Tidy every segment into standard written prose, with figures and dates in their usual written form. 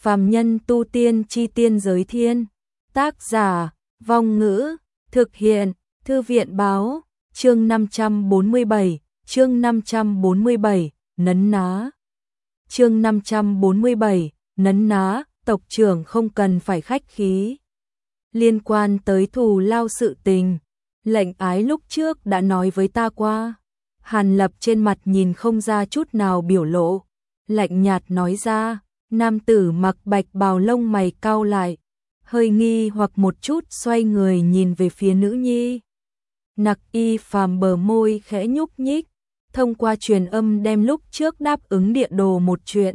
Phàm nhân tu tiên chi tiên giới thiên. Tác giả, Vong Ngữ, thực hiện, Thư viện báo, chương 547, nấn ná. Chương 547, nấn ná, tộc trưởng không cần phải khách khí. Liên quan tới thù lao sự tình, lệnh ái lúc trước đã nói với ta qua. Hàn Lập trên mặt nhìn không ra chút nào biểu lộ, lạnh nhạt nói ra. Nam tử mặc bạch bào lông mày cau lại, hơi nghi hoặc một chút xoay người nhìn về phía nữ nhi. Nặc Y Phàm bờ môi khẽ nhúc nhích, thông qua truyền âm đem lúc trước đáp ứng địa đồ một chuyện.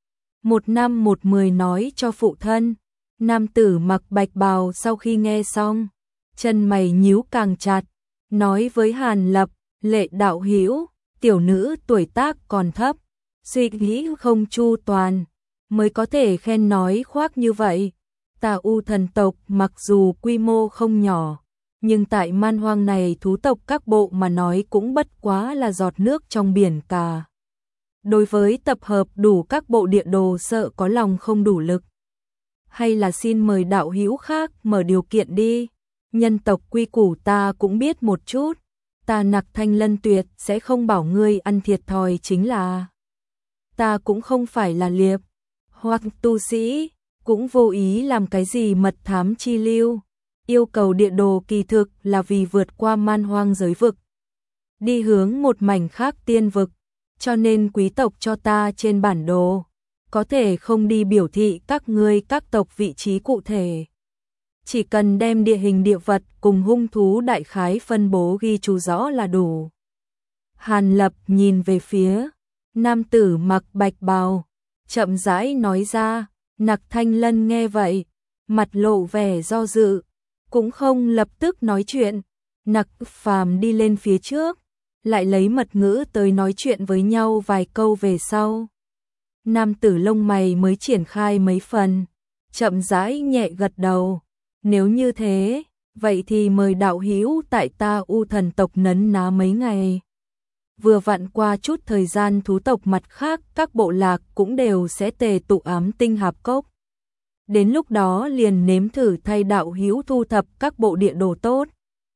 1/10 nói cho phụ thân. Nam tử mặc bạch bào sau khi nghe xong, chân mày nhíu càng chặt, nói với Hàn Lập, Lệ đạo hữu, tiểu nữ tuổi tác còn thấp, suy nghĩ không chu toàn, mới có thể khen nói khoác như vậy. Tà U thần tộc mặc dù quy mô không nhỏ, nhưng tại man hoang này thú tộc các bộ mà nói cũng bất quá là giọt nước trong biển cả. Đối với tập hợp đủ các bộ địa đồ sợ có lòng không đủ lực. Hay là xin mời đạo hữu khác mở điều kiện đi. Nhân tộc quy củ ta cũng biết một chút. Ta Nặc Thanh Lân tuyệt sẽ không bảo ngươi ăn thiệt thòi chính là. Ta cũng không phải là liệp hoặc tu sĩ, cũng vô ý làm cái gì mật thám chi lưu. Yêu cầu địa đồ kỳ thực là vì vượt qua man hoang giới vực, đi hướng một mảnh khác tiên vực, cho nên quý tộc cho ta trên bản đồ, có thể không đi biểu thị các ngươi các tộc vị trí cụ thể. Chỉ cần đem địa hình địa vật cùng hung thú đại khái phân bố ghi chú rõ là đủ. Hàn Lập nhìn về phía nam tử mặc bạch bào, chậm rãi nói ra. Nặc Thanh Lân nghe vậy, mặt lộ vẻ do dự, cũng không lập tức nói chuyện. Nặc Phàm đi lên phía trước, lại lấy mật ngữ tới nói chuyện với nhau vài câu về sau. Nam tử lông mày mới triển khai mấy phần, chậm rãi nhẹ gật đầu. Nếu như thế, vậy thì mời đạo hữu tại ta U thần tộc nấn ná mấy ngày. Vừa vặn qua chút thời gian thú tộc mặt khác các bộ lạc cũng đều sẽ tề tụ Ám Tinh Hạp Cốc. Đến lúc đó liền nếm thử thay đạo hữu thu thập các bộ địa đồ tốt.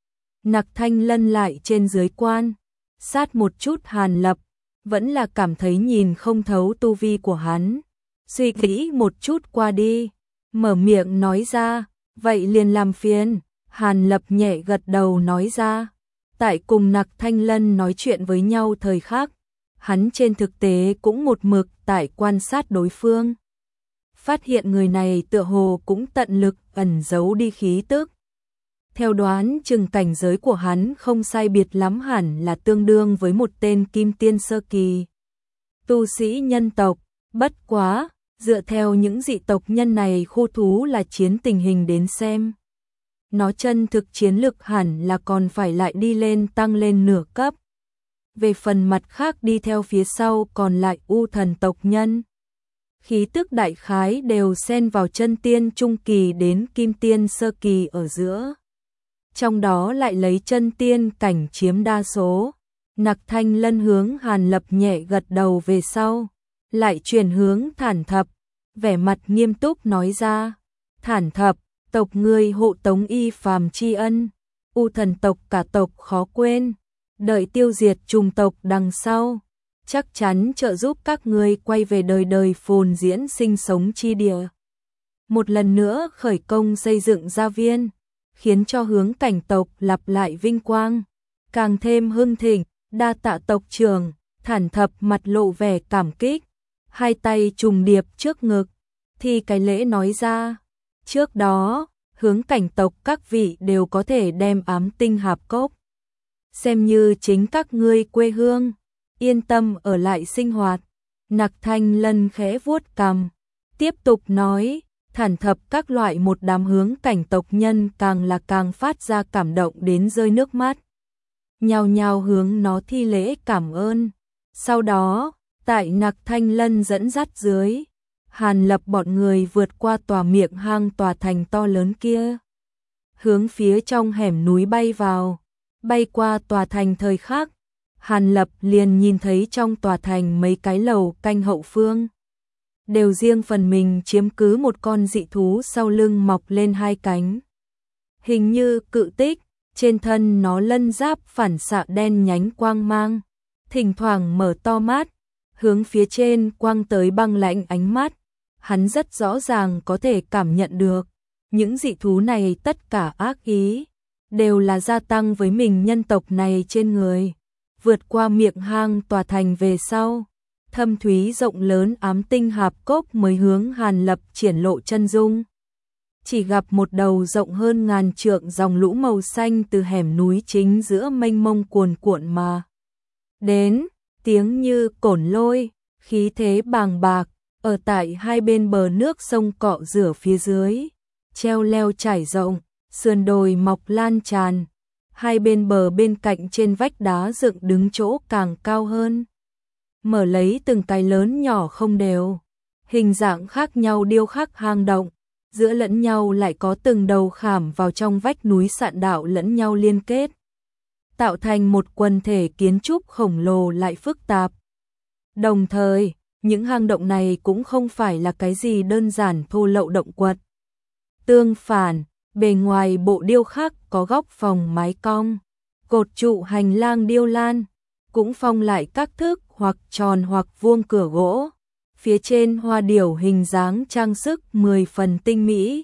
Nặc Thanh Lân lại trên dưới quan, sát một chút Hàn Lập, vẫn là cảm thấy nhìn không thấu tu vi của hắn. Suy nghĩ một chút qua đi, mở miệng nói ra, vậy liền làm phiền. Hàn Lập nhẹ gật đầu nói ra. Tại cùng Nặc Thanh Lân nói chuyện với nhau thời khắc, hắn trên thực tế cũng một mực tại quan sát đối phương. Phát hiện người này tựa hồ cũng tận lực ẩn giấu đi khí tức. Theo đoán chừng cảnh giới của hắn không sai biệt lắm, hẳn là tương đương với một tên kim tiên sơ kỳ tu sĩ nhân tộc. Bất quá, dựa theo những dị tộc nhân này khu thú là chiến tình hình đến xem, nó chân thực chiến lực hẳn là còn phải lại đi lên tăng lên nửa cấp. Về phần mặt khác đi theo phía sau còn lại U thần tộc nhân, khí tức đại khái đều xen vào chân tiên trung kỳ đến kim tiên sơ kỳ ở giữa. Trong đó lại lấy chân tiên cảnh chiếm đa số. Nặc Thanh Lân hướng Hàn Lập nhẹ gật đầu về sau, lại chuyển hướng Thản Thập, vẻ mặt nghiêm túc nói ra. Thản Thập, tộc ngươi hộ tống Y Phàm tri ân, U thần tộc cả tộc khó quên. Đợi tiêu diệt trùng tộc đằng sau, chắc chắn trợ giúp các ngươi quay về đời đời phồn diễn sinh sống chi địa. Một lần nữa khởi công xây dựng gia viên, khiến cho hướng cảnh tộc lặp lại vinh quang, càng thêm hưng thịnh. Đa tạ tộc trưởng. Thản Thập mặt lộ vẻ cảm kích, hai tay trùng điệp trước ngực, thì cái lễ nói ra. Trước đó, hướng cảnh tộc các vị đều có thể đem Ám Tinh Hạp Cốc xem như chính các ngươi quê hương, yên tâm ở lại sinh hoạt. Nặc Thanh Lân khẽ vuốt cằm, tiếp tục nói. Thản Thập các loại một đám hướng cảnh tộc nhân càng là càng phát ra cảm động đến rơi nước mắt, nhao nhao hướng nó thi lễ cảm ơn. Sau đó, tại Nặc Thanh Lân dẫn dắt dưới, Hàn Lập bọn người vượt qua tòa miệng hang tòa thành to lớn kia, hướng phía trong hẻm núi bay vào. Bay qua tòa thành thời khắc, Hàn Lập liền nhìn thấy trong tòa thành mấy cái lầu canh hậu phương. đều riêng phần mình chiếm cứ một con dị thú sau lưng mọc lên hai cánh. Hình như cự tích, trên thân nó lân giáp phản xạ đen nhánh quang mang, thỉnh thoảng mở to mắt, hướng phía trên quang tới băng lãnh ánh mắt. Hắn rất rõ ràng có thể cảm nhận được, những dị thú này tất cả ác ý, đều là gia tăng với mình nhân tộc này trên người. Vượt qua miệng hang tòa thành về sau, thâm thúy rộng lớn ám tinh hạp cốc mới hướng Hàn Lập triển lộ chân dung. Chỉ gặp một đầu rộng hơn ngàn trượng dòng lũ màu xanh từ hẻm núi chính giữa mênh mông cuồn cuộn mà đến, tiếng như cổn lôi, khí thế bàng bạc, ở tại hai bên bờ nước sông cọ rửa phía dưới, treo leo trải rộng, sườn đồi mọc lan tràn, hai bên bờ bên cạnh trên vách đá dựng đứng chỗ càng cao hơn, mở lấy từng cái lớn nhỏ không đều, hình dạng khác nhau điêu khắc hang động, giữa lẫn nhau lại có từng đầu khảm vào trong vách núi sạn đạo lẫn nhau liên kết, tạo thành một quần thể kiến trúc khổng lồ lại phức tạp. Đồng thời, những hang động này cũng không phải là cái gì đơn giản thô lậu động quật. Tương phản, bề ngoài bộ điêu khắc có góc phòng mái cong, cột trụ hành lang điêu lan, cũng phong lại các thức hoặc tròn hoặc vuông cửa gỗ. Phía trên hoa điểu hình dáng trang sức 10 phần tinh mỹ,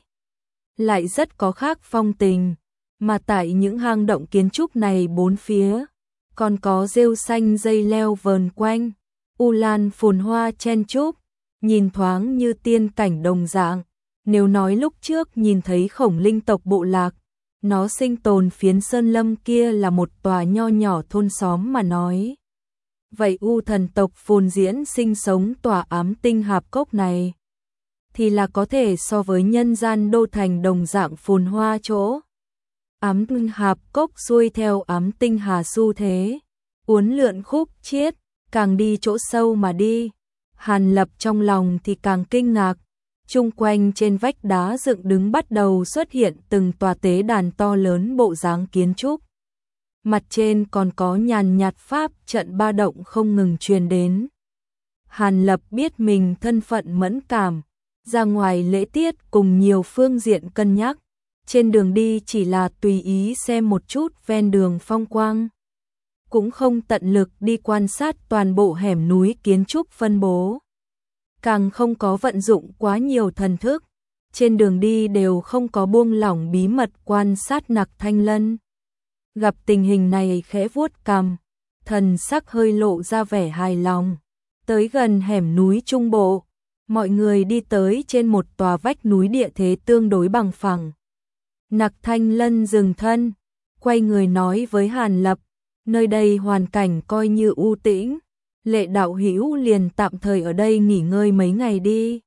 lại rất có khác phong tình, mà tại những hang động kiến trúc này bốn phía, còn có rêu xanh dây leo vờn quanh, u lan phồn hoa chen chúc, nhìn thoáng như tiên cảnh đồng dạng. Nếu nói lúc trước nhìn thấy Khổng Linh tộc bộ lạc, nó sinh tồn phiến sơn lâm kia là một tòa nho nhỏ thôn xóm mà nói, vậy U thần tộc phồn diễn sinh sống tòa ám tinh hạp cốc này, thì là có thể so với nhân gian đô thành đồng dạng phồn hoa chỗ. Ám tinh hạp cốc xuôi theo ám tinh hà xu thế, uốn lượn khúc chiết, càng đi chỗ sâu mà đi. Hàn Lập trong lòng thì càng kinh ngạc, chung quanh trên vách đá dựng đứng bắt đầu xuất hiện từng tòa tế đàn to lớn bộ dáng kiến trúc. Mặt trên còn có nhàn nhạt pháp trận ba động không ngừng truyền đến. Hàn Lập biết mình thân phận mẫn cảm, ra ngoài lễ tiết cùng nhiều phương diện cân nhắc, trên đường đi chỉ là tùy ý xem một chút ven đường phong quang, cũng không tận lực đi quan sát toàn bộ hẻm núi kiến trúc phân bố, càng không có vận dụng quá nhiều thần thức, trên đường đi đều không có buông lỏng bí mật quan sát Nặc Thanh Lân. Gặp tình hình này khẽ vuốt cằm, thần sắc hơi lộ ra vẻ hài lòng. Tới gần hẻm núi trung bộ, mọi người đi tới trên một tòa vách núi địa thế tương đối bằng phẳng. Nặc Thanh Lân dừng thân, quay người nói với Hàn Lập, nơi đây hoàn cảnh coi như u tĩnh, Lệ đạo hữu liền tạm thời ở đây nghỉ ngơi mấy ngày đi.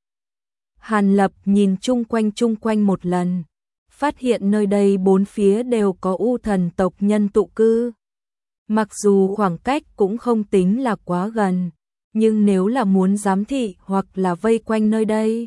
Hàn Lập nhìn chung quanh một lần, phát hiện nơi đây bốn phía đều có U thần tộc nhân tụ cư. Mặc dù khoảng cách cũng không tính là quá gần, nhưng nếu là muốn giám thị hoặc là vây quanh nơi đây,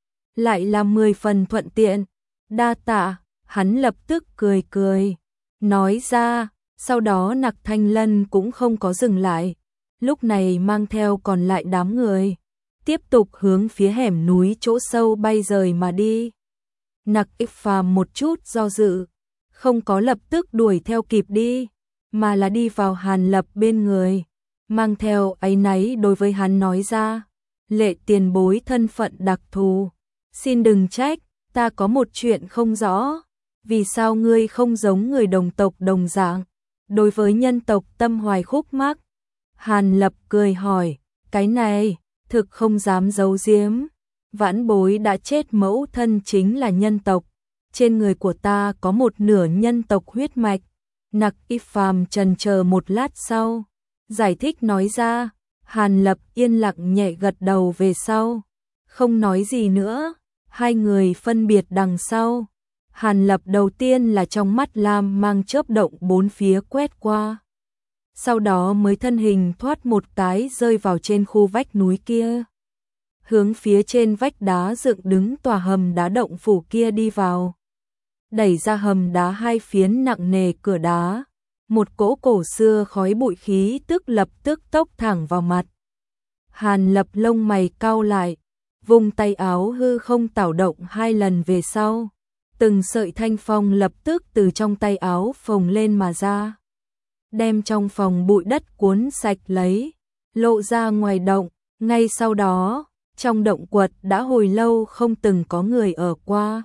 lại là 10 phần thuận tiện. Đa tạ, hắn lập tức cười, nói ra, sau đó Nặc Thanh Lân cũng không có dừng lại, lúc này mang theo còn lại đám người, tiếp tục hướng phía hẻm núi chỗ sâu bay rời mà đi. Nặc Phàm một chút do dự, không có lập tức đuổi theo kịp đi, mà là đi vào Hàn Lập bên người, mang theo áy náy đối với hắn nói ra, Lệ tiền bối thân phận đặc thù, xin đừng trách, ta có một chuyện không rõ, vì sao ngươi không giống người đồng tộc đồng dạng, đối với nhân tộc tâm hoài khúc mắc. Hàn Lập cười hỏi, cái này, thực không dám giấu giếm, vãn bối đã chết mẫu thân chính là nhân tộc, trên người của ta có một nửa nhân tộc huyết mạch. Nặc Phàm chần chờ một lát sau, giải thích nói ra. Hàn Lập yên lặng nhẹ gật đầu về sau, không nói gì nữa. Hai người phân biệt đằng sau. Hàn Lập đầu tiên là trong mắt lam mang chớp động bốn phía quét qua, sau đó mới thân hình thoát một cái rơi vào trên khu vách núi kia, hướng phía trên vách đá dựng đứng tòa hầm đá động phủ kia đi vào. Đẩy ra hầm đá hai phiến nặng nề cửa đá, một cỗ cổ xưa khói bụi khí tức lập tức tốc thẳng vào mặt. Hàn Lập lông mày cau lại, vùng tay áo hư không tảo động 2 lần về sau. Từng sợi thanh phong lập tức từ trong tay áo phồng lên mà ra. Đem trong phòng bụi đất cuốn sạch lấy, lộ ra ngoài động. Ngay sau đó, trong động quật đã hồi lâu không từng có người ở qua.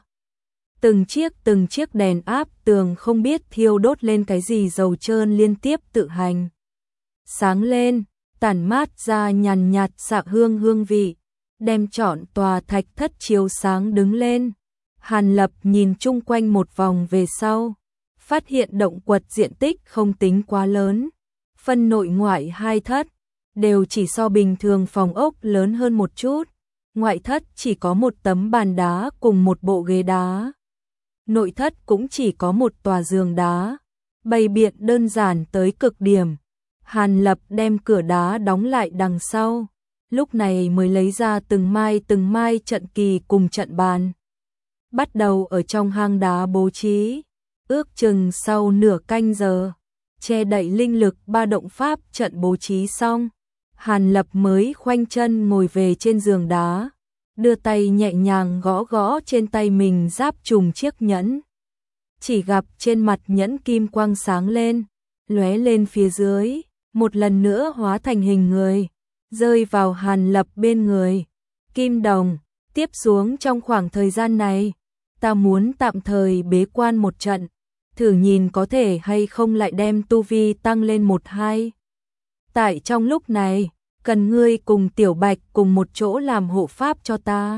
Từng chiếc đèn áp tường không biết thiêu đốt lên cái gì dầu trơn liên tiếp tự hành. Sáng lên, tản mát ra nhàn nhạt sạc hương vị, đem trọn tòa thạch thất chiếu sáng đứng lên. Hàn Lập nhìn chung quanh một vòng về sau, phát hiện động quật diện tích không tính quá lớn. Phân nội ngoại 2 thất, đều chỉ so bình thường phòng ốc lớn hơn một chút. Ngoại thất chỉ có một tấm bàn đá cùng một bộ ghế đá. Nội thất cũng chỉ có một tòa giường đá, bày biện đơn giản tới cực điểm. Hàn Lập đem cửa đá đóng lại đằng sau, lúc này mới lấy ra từng mai trận kỳ cùng trận bàn. Bắt đầu ở trong hang đá bố trí, ước chừng sau nửa canh giờ, che đậy linh lực 3 động pháp trận bố trí xong. Hàn Lập mới khoanh chân ngồi về trên giường đá, đưa tay nhẹ nhàng gõ gõ trên tay mình giáp trùng chiếc nhẫn. Chỉ gặp trên mặt nhẫn kim quang sáng lên, lóe lên phía dưới, một lần nữa hóa thành hình người, rơi vào Hàn Lập bên người. Kim đồng, tiếp xuống trong khoảng thời gian này, ta muốn tạm thời bế quan một trận, thử nhìn có thể hay không lại đem tu vi tăng lên 1-2. Tại trong lúc này, cần ngươi cùng Tiểu Bạch cùng một chỗ làm hộ pháp cho ta.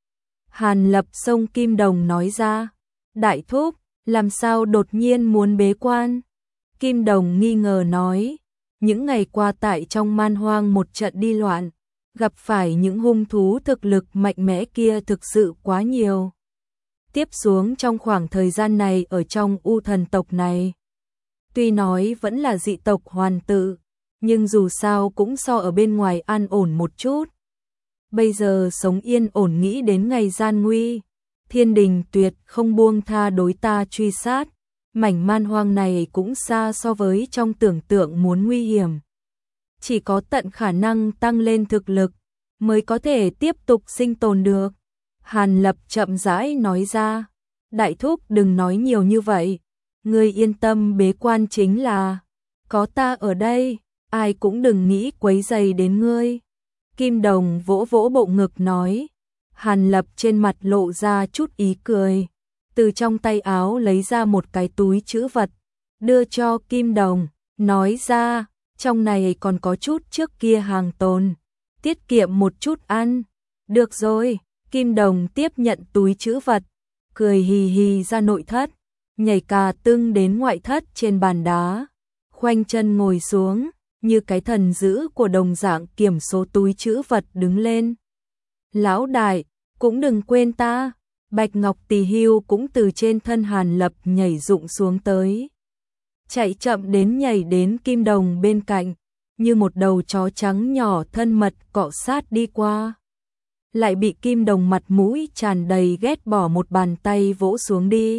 Hàn Lập xông Kim Đồng nói ra. Đại thúc, làm sao đột nhiên muốn bế quan? Kim Đồng nghi ngờ nói. Những ngày qua tại trong man hoang một trận đi loạn, gặp phải những hung thú thực lực mạnh mẽ kia thực sự quá nhiều. Tiếp xuống trong khoảng thời gian này ở trong U thần tộc này, tuy nói vẫn là dị tộc hoàn tự, nhưng dù sao cũng so ở bên ngoài an ổn một chút. Bây giờ sống yên ổn nghĩ đến ngày gian nguy, thiên đình tuyệt không buông tha đối ta truy sát. Mảnh man hoang này cũng xa so với trong tưởng tượng muốn nguy hiểm. Chỉ có tận khả năng tăng lên thực lực, mới có thể tiếp tục sinh tồn được. Hàn Lập chậm rãi nói ra. Đại thúc đừng nói nhiều như vậy, ngươi yên tâm bế quan chính là, có ta ở đây, ai cũng đừng nghĩ quấy rầy đến ngươi. Kim Đồng vỗ vỗ bộ ngực nói. Hàn Lập trên mặt lộ ra chút ý cười, từ trong tay áo lấy ra một cái túi trữ vật, đưa cho Kim Đồng, nói ra, trong này còn có chút trước kia hàng tồn, tiết kiệm một chút ăn. Được rồi, Kim Đồng tiếp nhận túi trữ vật, cười hì hì ra nội thất, nhảy cà tưng đến ngoại thất trên bàn đá, khoanh chân ngồi xuống, như cái thần dữ của đồng dạng kiểm số túi trữ vật đứng lên. Lão đại, cũng đừng quên ta. Bạch Ngọc Tỳ Hưu cũng từ trên thân Hàn Lập nhảy rụng xuống tới. Chạy chậm đến nhảy đến Kim Đồng bên cạnh, như một đầu chó trắng nhỏ thân mật cọ sát đi qua. Lại bị Kim Đồng mặt mũi tràn đầy ghét bỏ một bàn tay vỗ xuống đi.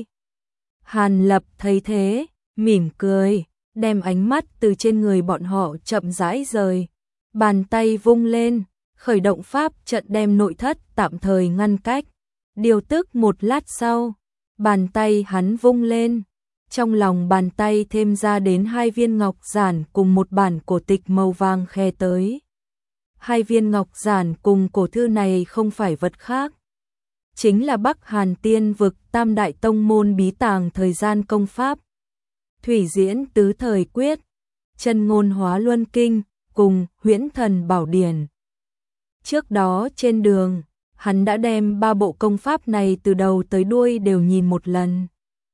Hàn Lập thấy thế, mỉm cười, đem ánh mắt từ trên người bọn họ chậm rãi rời. Bàn tay vung lên, khởi động pháp trận đem nội thất tạm thời ngăn cách. Điều tức một lát sau, bàn tay hắn vung lên, trong lòng bàn tay thêm ra đến 2 viên ngọc giản cùng một bản cổ tịch màu vàng khe tới. 2 viên ngọc giản cùng cổ thư này không phải vật khác, chính là Bắc Hàn Tiên vực Tam Đại Tông môn bí tàng thời gian công pháp, Thủy Diễn Tứ Thời Quyết, Chân Ngôn Hóa Luân Kinh cùng Huyễn Thần Bảo Điển. Trước đó trên đường, hắn đã đem 3 bộ công pháp này từ đầu tới đuôi đều nhìn một lần.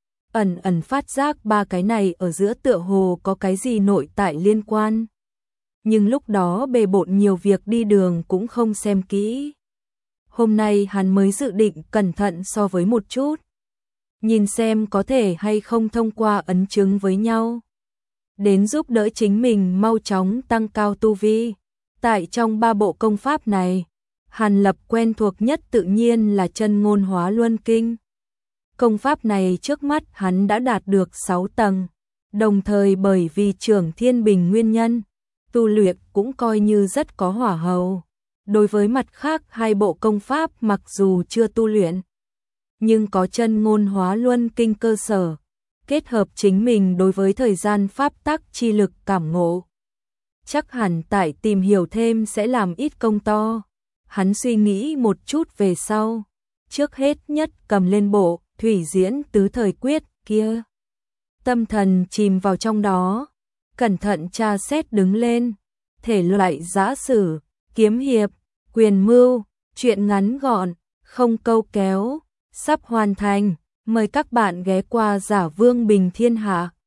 Ẩn phát giác 3 cái này ở giữa tựa hồ có cái gì nội tại liên quan. Nhưng lúc đó bề bộn nhiều việc đi đường cũng không xem kỹ. Hôm nay hắn mới dự định cẩn thận so với một chút. Nhìn xem có thể hay không thông qua ấn chứng với nhau. Đến giúp đỡ chính mình mau chóng tăng cao tu vi. Tại trong 3 bộ công pháp này, Hàn Lập quen thuộc nhất tự nhiên là Chân Ngôn Hóa Luân Kinh. Công pháp này trước mắt hắn đã đạt được 6 tầng, đồng thời bởi vì Trưởng Thiên Bình nguyên nhân, tu luyện cũng coi như rất có hỏa hầu. đối với mặt khác hai bộ công pháp mặc dù chưa tu luyện, nhưng có chân ngôn hóa luân kinh cơ sở, kết hợp chính mình đối với thời gian pháp tắc chi lực cảm ngộ. Chắc hẳn tại tìm hiểu thêm sẽ làm ít công to. Hắn suy nghĩ một chút về sau, trước hết nhất cầm lên bộ thủy diễn tứ thời quyết kia. Tâm thần chìm vào trong đó, cẩn thận tra xét đứng lên, thể loại giã sử, kiếm hiệp, quyền mưu, truyện ngắn gọn, không câu kéo, sắp hoàn thành, mời các bạn ghé qua Giả Vương Bình Thiên Hạ.